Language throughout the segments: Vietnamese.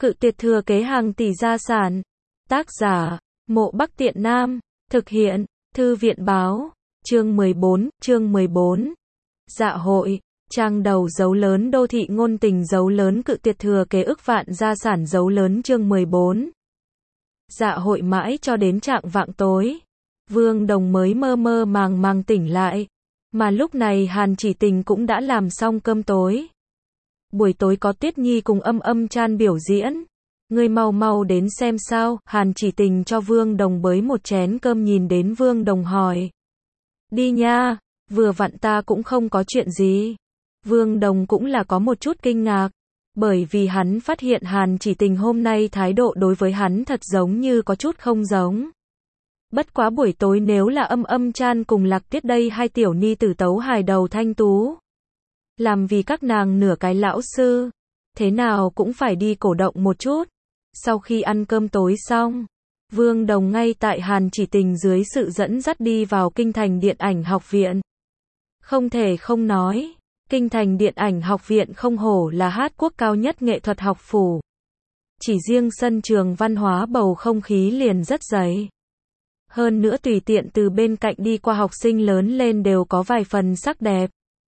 Cự tuyệt thừa kế hàng tỷ gia sản. Tác giả, Mộ Bắc Tiện Nam. Thực hiện, Thư viện báo. Chương 14. Dạ hội. Trang đầu dấu lớn đô thị ngôn tình dấu lớn cự tuyệt thừa kế ức vạn gia sản dấu lớn chương 14. Dạ hội mãi cho đến trạng vạng tối. Vương Đồng mới mơ mơ màng màng tỉnh lại. Mà lúc này Hàn Chỉ Tình cũng đã làm xong cơm tối. Buổi tối có Tuyết Nhi cùng Âm Chan biểu diễn. Ngươi mau mau đến xem sao, Hàn Chỉ Tình cho Vương Đồng bới một chén cơm nhìn đến Vương Đồng hỏi. Đi nha, vừa vặn ta cũng không có chuyện gì. Vương Đồng cũng là có một chút kinh ngạc, bởi vì hắn phát hiện Hàn Chỉ Tình hôm nay thái độ đối với hắn thật giống như có chút không giống. Bất quá buổi tối nếu là Âm Chan cùng Lạc Tiết đây hai tiểu ni tử tấu hài đầu thanh tú. Làm vì các nàng nửa cái lão sư, thế nào cũng phải đi cổ động một chút. Sau khi ăn cơm tối xong, Vương Đồng ngay tại Hàn Chỉ Tình dưới sự dẫn dắt đi vào Kinh Thành Điện ảnh Học viện. Không thể không nói, Kinh Thành Điện ảnh Học viện không hổ là hát quốc cao nhất nghệ thuật học phủ. Chỉ riêng sân trường văn hóa bầu không khí liền rất dày. Hơn nữa tùy tiện từ bên cạnh đi qua học sinh lớn lên đều có vài phần sắc đẹp.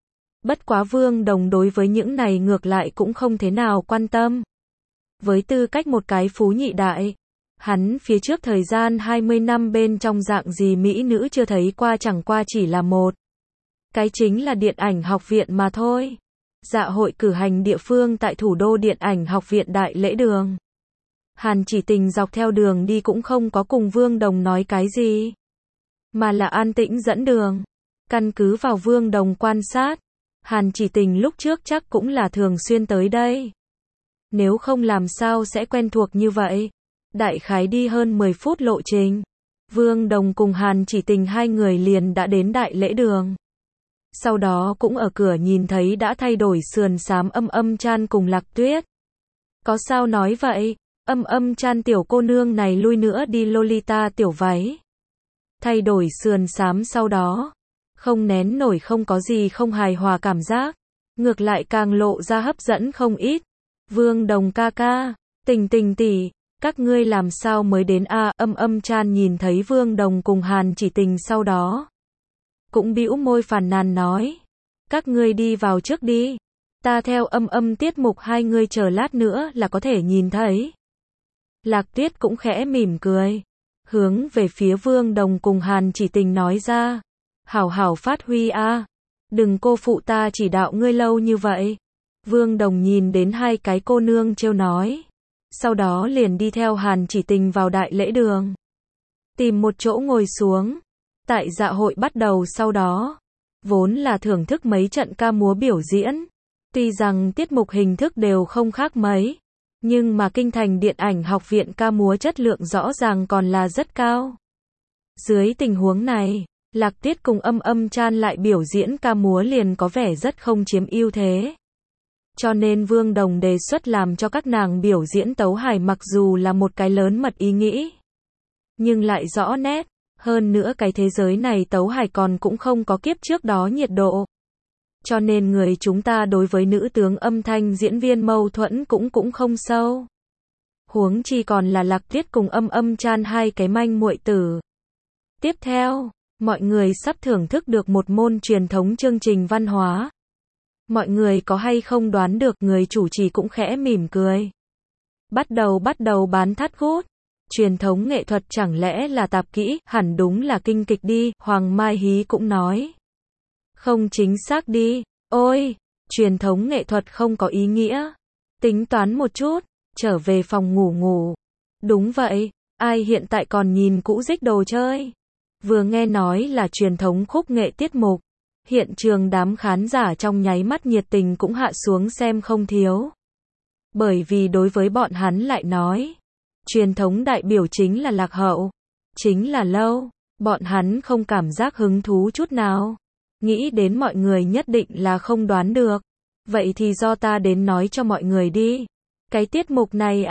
Bất quá Vương Đồng đối với những này ngược lại cũng không thế nào quan tâm. Với tư cách một cái phú nhị đại, hắn phía trước thời gian 20 năm bên trong dạng gì mỹ nữ chưa thấy qua, chẳng qua chỉ là một cái chính là điện ảnh học viện mà thôi. Dạ hội cử hành địa phương tại thủ đô điện ảnh học viện Đại Lễ Đường. Hàn Chỉ Tình dọc theo đường đi cũng không có cùng Vương Đồng nói cái gì, mà là an tĩnh dẫn đường. Căn cứ vào Vương Đồng quan sát, Hàn Chỉ Tình lúc trước chắc cũng là thường xuyên tới đây. Nếu không làm sao sẽ quen thuộc như vậy. Đại khái đi hơn 10 phút lộ trình, Vương Đồng cùng Hàn Chỉ Tình hai người liền đã đến Đại Lễ Đường. Sau đó cũng ở cửa nhìn thấy đã thay đổi sườn xám Âm Chan cùng Lạc Tuyết. Có sao nói vậy? Âm Chan tiểu cô nương này lui nữa đi Lolita tiểu váy. Thay đổi sườn xám sau đó, không nén nổi không có gì không hài hòa cảm giác. Ngược lại càng lộ ra hấp dẫn không ít. Vương Đồng ca ca, Tình tỷ, các ngươi làm sao mới đến a? Âm Chan nhìn thấy Vương Đồng cùng Hàn Chỉ Tình sau đó, cũng bĩu môi phàn nàn nói. Các ngươi đi vào trước đi. Ta theo tiết mục hai người chờ lát nữa là có thể nhìn thấy. Lạc Tuyết cũng khẽ mỉm cười, hướng về phía Vương Đồng cùng Hàn Chỉ Tình nói ra. Hảo hảo phát huy a, đừng cô phụ ta chỉ đạo ngươi lâu như vậy. Vương Đồng nhìn đến hai cái cô nương trêu nói. Sau đó liền đi theo Hàn Chỉ Tình vào Đại Lễ Đường, tìm một chỗ ngồi xuống. Tại dạ hội bắt đầu sau đó, vốn là thưởng thức mấy trận ca múa biểu diễn. Tuy rằng tiết mục hình thức đều không khác mấy, nhưng mà Kinh Thành Điện ảnh Học viện ca múa chất lượng rõ ràng còn là rất cao. Dưới tình huống này, Lạc Tuyết cùng Âm Chan lại biểu diễn ca múa liền có vẻ rất không chiếm ưu thế. Cho nên Vương Đồng đề xuất làm cho các nàng biểu diễn tấu hài, mặc dù là một cái lớn mật ý nghĩ, nhưng lại rõ nét. Hơn nữa cái thế giới này tấu hài còn cũng không có kiếp trước đó nhiệt độ. Cho nên người chúng ta đối với nữ tướng âm thanh diễn viên mâu thuẫn cũng không sâu. Huống chi còn là Lạc Tuyết cùng Âm Chan hai cái manh muội tử. Tiếp theo, mọi người sắp thưởng thức được một môn truyền thống chương trình văn hóa. Mọi người có hay không đoán được, người chủ trì cũng khẽ mỉm cười. Bắt đầu bán thắt gút. Truyền thống nghệ thuật chẳng lẽ là tạp kỹ, hẳn đúng là kinh kịch đi, Hoàng Mai Hí cũng nói. Không chính xác đi, ôi, truyền thống nghệ thuật không có ý nghĩa. Tính toán một chút, trở về phòng ngủ. Đúng vậy, ai hiện tại còn nhìn cũ dích đồ chơi. Vừa nghe nói là truyền thống khúc nghệ tiết mục, hiện trường đám khán giả trong nháy mắt nhiệt tình cũng hạ xuống xem không thiếu. Bởi vì đối với bọn hắn lại nói, truyền thống đại biểu chính là lạc hậu, chính là lâu, bọn hắn không cảm giác hứng thú chút nào. Nghĩ đến mọi người nhất định là không đoán được. Vậy thì do ta đến nói cho mọi người đi. Cái tiết mục này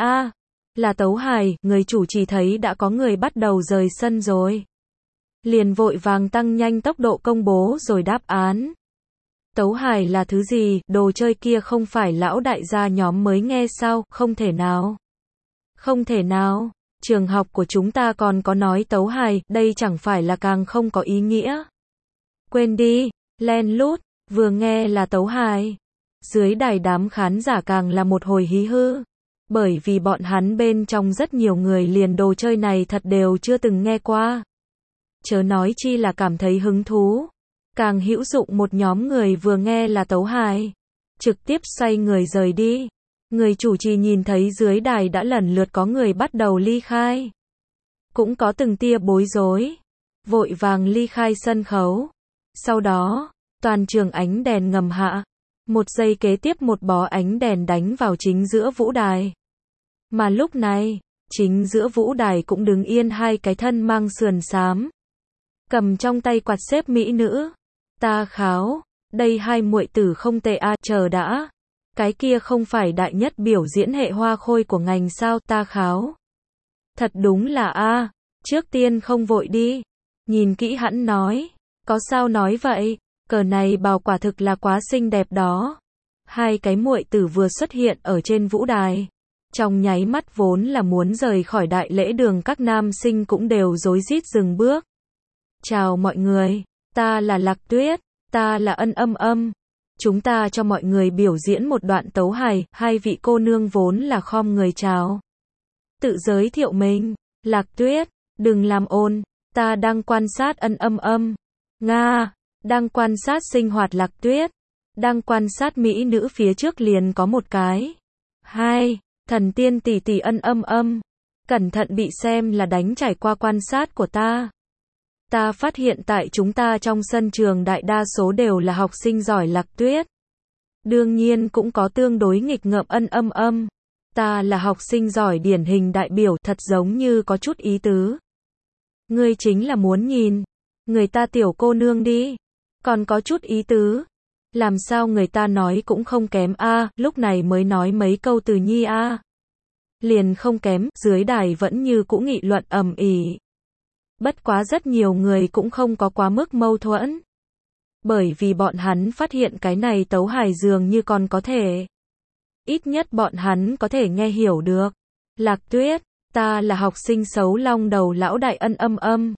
là tấu hài, người chủ trì thấy đã có người bắt đầu rời sân rồi. Liền vội vàng tăng nhanh tốc độ công bố rồi đáp án. Tấu hài là thứ gì, đồ chơi kia không phải lão đại gia nhóm mới nghe sao, không thể nào. Không thể nào, trường học của chúng ta còn có nói tấu hài, đây chẳng phải là càng không có ý nghĩa. Quên đi, len lút, vừa nghe là tấu hài. Dưới đài đám khán giả càng là một hồi hí hư. Bởi vì bọn hắn bên trong rất nhiều người liền đồ chơi này thật đều chưa từng nghe qua. Chớ nói chi là cảm thấy hứng thú. Càng hữu dụng một nhóm người vừa nghe là tấu hài, trực tiếp xoay người rời đi. Người chủ trì nhìn thấy dưới đài đã lần lượt có người bắt đầu ly khai. Cũng có từng tia bối rối. Vội vàng ly khai sân khấu. Sau đó, toàn trường ánh đèn ngầm hạ. Một giây kế tiếp một bó ánh đèn đánh vào chính giữa vũ đài. Mà lúc này, chính giữa vũ đài cũng đứng yên hai cái thân mang sườn xám. Cầm trong tay quạt xếp mỹ nữ. Ta kháo, đây hai muội tử không tệ a, chờ đã. Cái kia không phải đại nhất biểu diễn hệ hoa khôi của ngành sao, ta kháo. Thật đúng là a, trước tiên không vội đi. Nhìn kỹ hẵn nói. Có sao nói vậy, cờ này bào quả thực là quá xinh đẹp đó. Hai cái muội tử vừa xuất hiện ở trên vũ đài. Trong nháy mắt vốn là muốn rời khỏi đại lễ đường các nam sinh cũng đều rối rít dừng bước. Chào mọi người, ta là Lạc Tuyết, ta là Ân Âm Âm. Chúng ta cho mọi người biểu diễn một đoạn tấu hài, hai vị cô nương vốn là khom người chào. Tự giới thiệu mình, Lạc Tuyết, đừng làm ồn, ta đang quan sát Ân Âm Âm. Nga, đang quan sát sinh hoạt Lạc Tuyết. Đang quan sát mỹ nữ phía trước liền có một cái. Hai, thần tiên tỷ tỷ Ân Âm Âm. Cẩn thận bị xem là đánh trải qua quan sát của ta. Ta phát hiện tại chúng ta trong sân trường đại đa số đều là học sinh giỏi Lạc Tuyết. Đương nhiên cũng có tương đối nghịch ngợm Ân Âm Âm. Ta là học sinh giỏi điển hình đại biểu, thật giống như có chút ý tứ. Ngươi chính là muốn nhìn người ta tiểu cô nương đi. Còn có chút ý tứ. Làm sao người ta nói cũng không kém a, lúc này mới nói mấy câu từ nhi a. Liền không kém, dưới đài vẫn như cũ nghị luận ầm ĩ. Bất quá rất nhiều người cũng không có quá mức mâu thuẫn. Bởi vì bọn hắn phát hiện cái này tấu hài dường như còn có thể. Ít nhất bọn hắn có thể nghe hiểu được. Lạc Tuyết, ta là học sinh xấu long đầu lão đại Ân Âm Âm.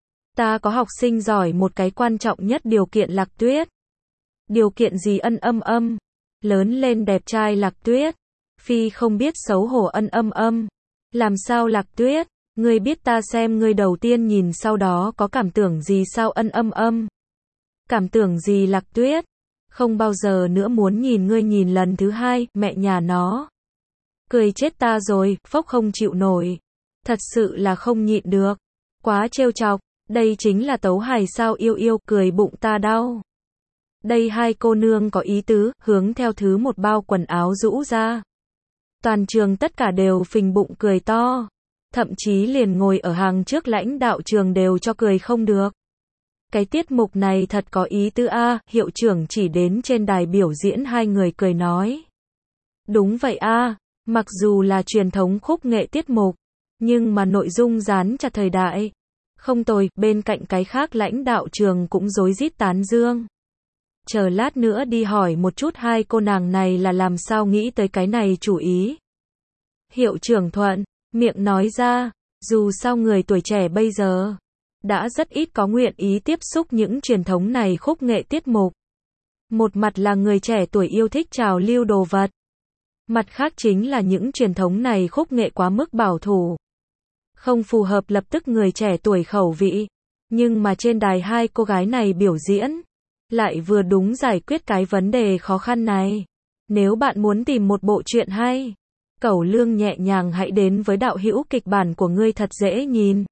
Ta có học sinh giỏi một cái quan trọng nhất điều kiện Lạc Tuyết. Điều kiện gì Ân Âm Âm? Lớn lên đẹp trai Lạc Tuyết. Phi không biết xấu hổ Ân Âm Âm. Làm sao Lạc Tuyết? Ngươi biết ta xem ngươi đầu tiên nhìn sau đó có cảm tưởng gì sao Ân Âm Âm? Cảm tưởng gì Lạc Tuyết? Không bao giờ nữa muốn nhìn ngươi nhìn lần thứ hai, mẹ nhà nó. Cười chết ta rồi, phốc không chịu nổi. Thật sự là không nhịn được. Quá trêu chọc, đây chính là tấu hài sao yêu yêu, cười bụng ta đau. Đây hai cô nương có ý tứ, hướng theo thứ một bao quần áo rũ ra. Toàn trường tất cả đều phình bụng cười to. Thậm chí liền ngồi ở hàng trước lãnh đạo trường đều cho cười không được. Cái tiết mục này thật có ý tứ a, hiệu trưởng chỉ đến trên đài biểu diễn hai người cười nói. Đúng vậy a, mặc dù là truyền thống khúc nghệ tiết mục, nhưng mà nội dung dán chặt thời đại. Không tồi, bên cạnh cái khác lãnh đạo trường cũng rối rít tán dương. Chờ lát nữa đi hỏi một chút hai cô nàng này là làm sao nghĩ tới cái này chủ ý. Hiệu trưởng thuận, miệng nói ra, dù sao người tuổi trẻ bây giờ đã rất ít có nguyện ý tiếp xúc những truyền thống này khúc nghệ tiết mục. Một mặt là người trẻ tuổi yêu thích trào lưu đồ vật. Mặt khác chính là những truyền thống này khúc nghệ quá mức bảo thủ. Không phù hợp lập tức người trẻ tuổi khẩu vị. Nhưng mà trên đài hai cô gái này biểu diễn, lại vừa đúng giải quyết cái vấn đề khó khăn này. Nếu bạn muốn tìm một bộ truyện hay, cẩu lương nhẹ nhàng hãy đến với đạo hữu kịch bản của ngươi thật dễ nhìn.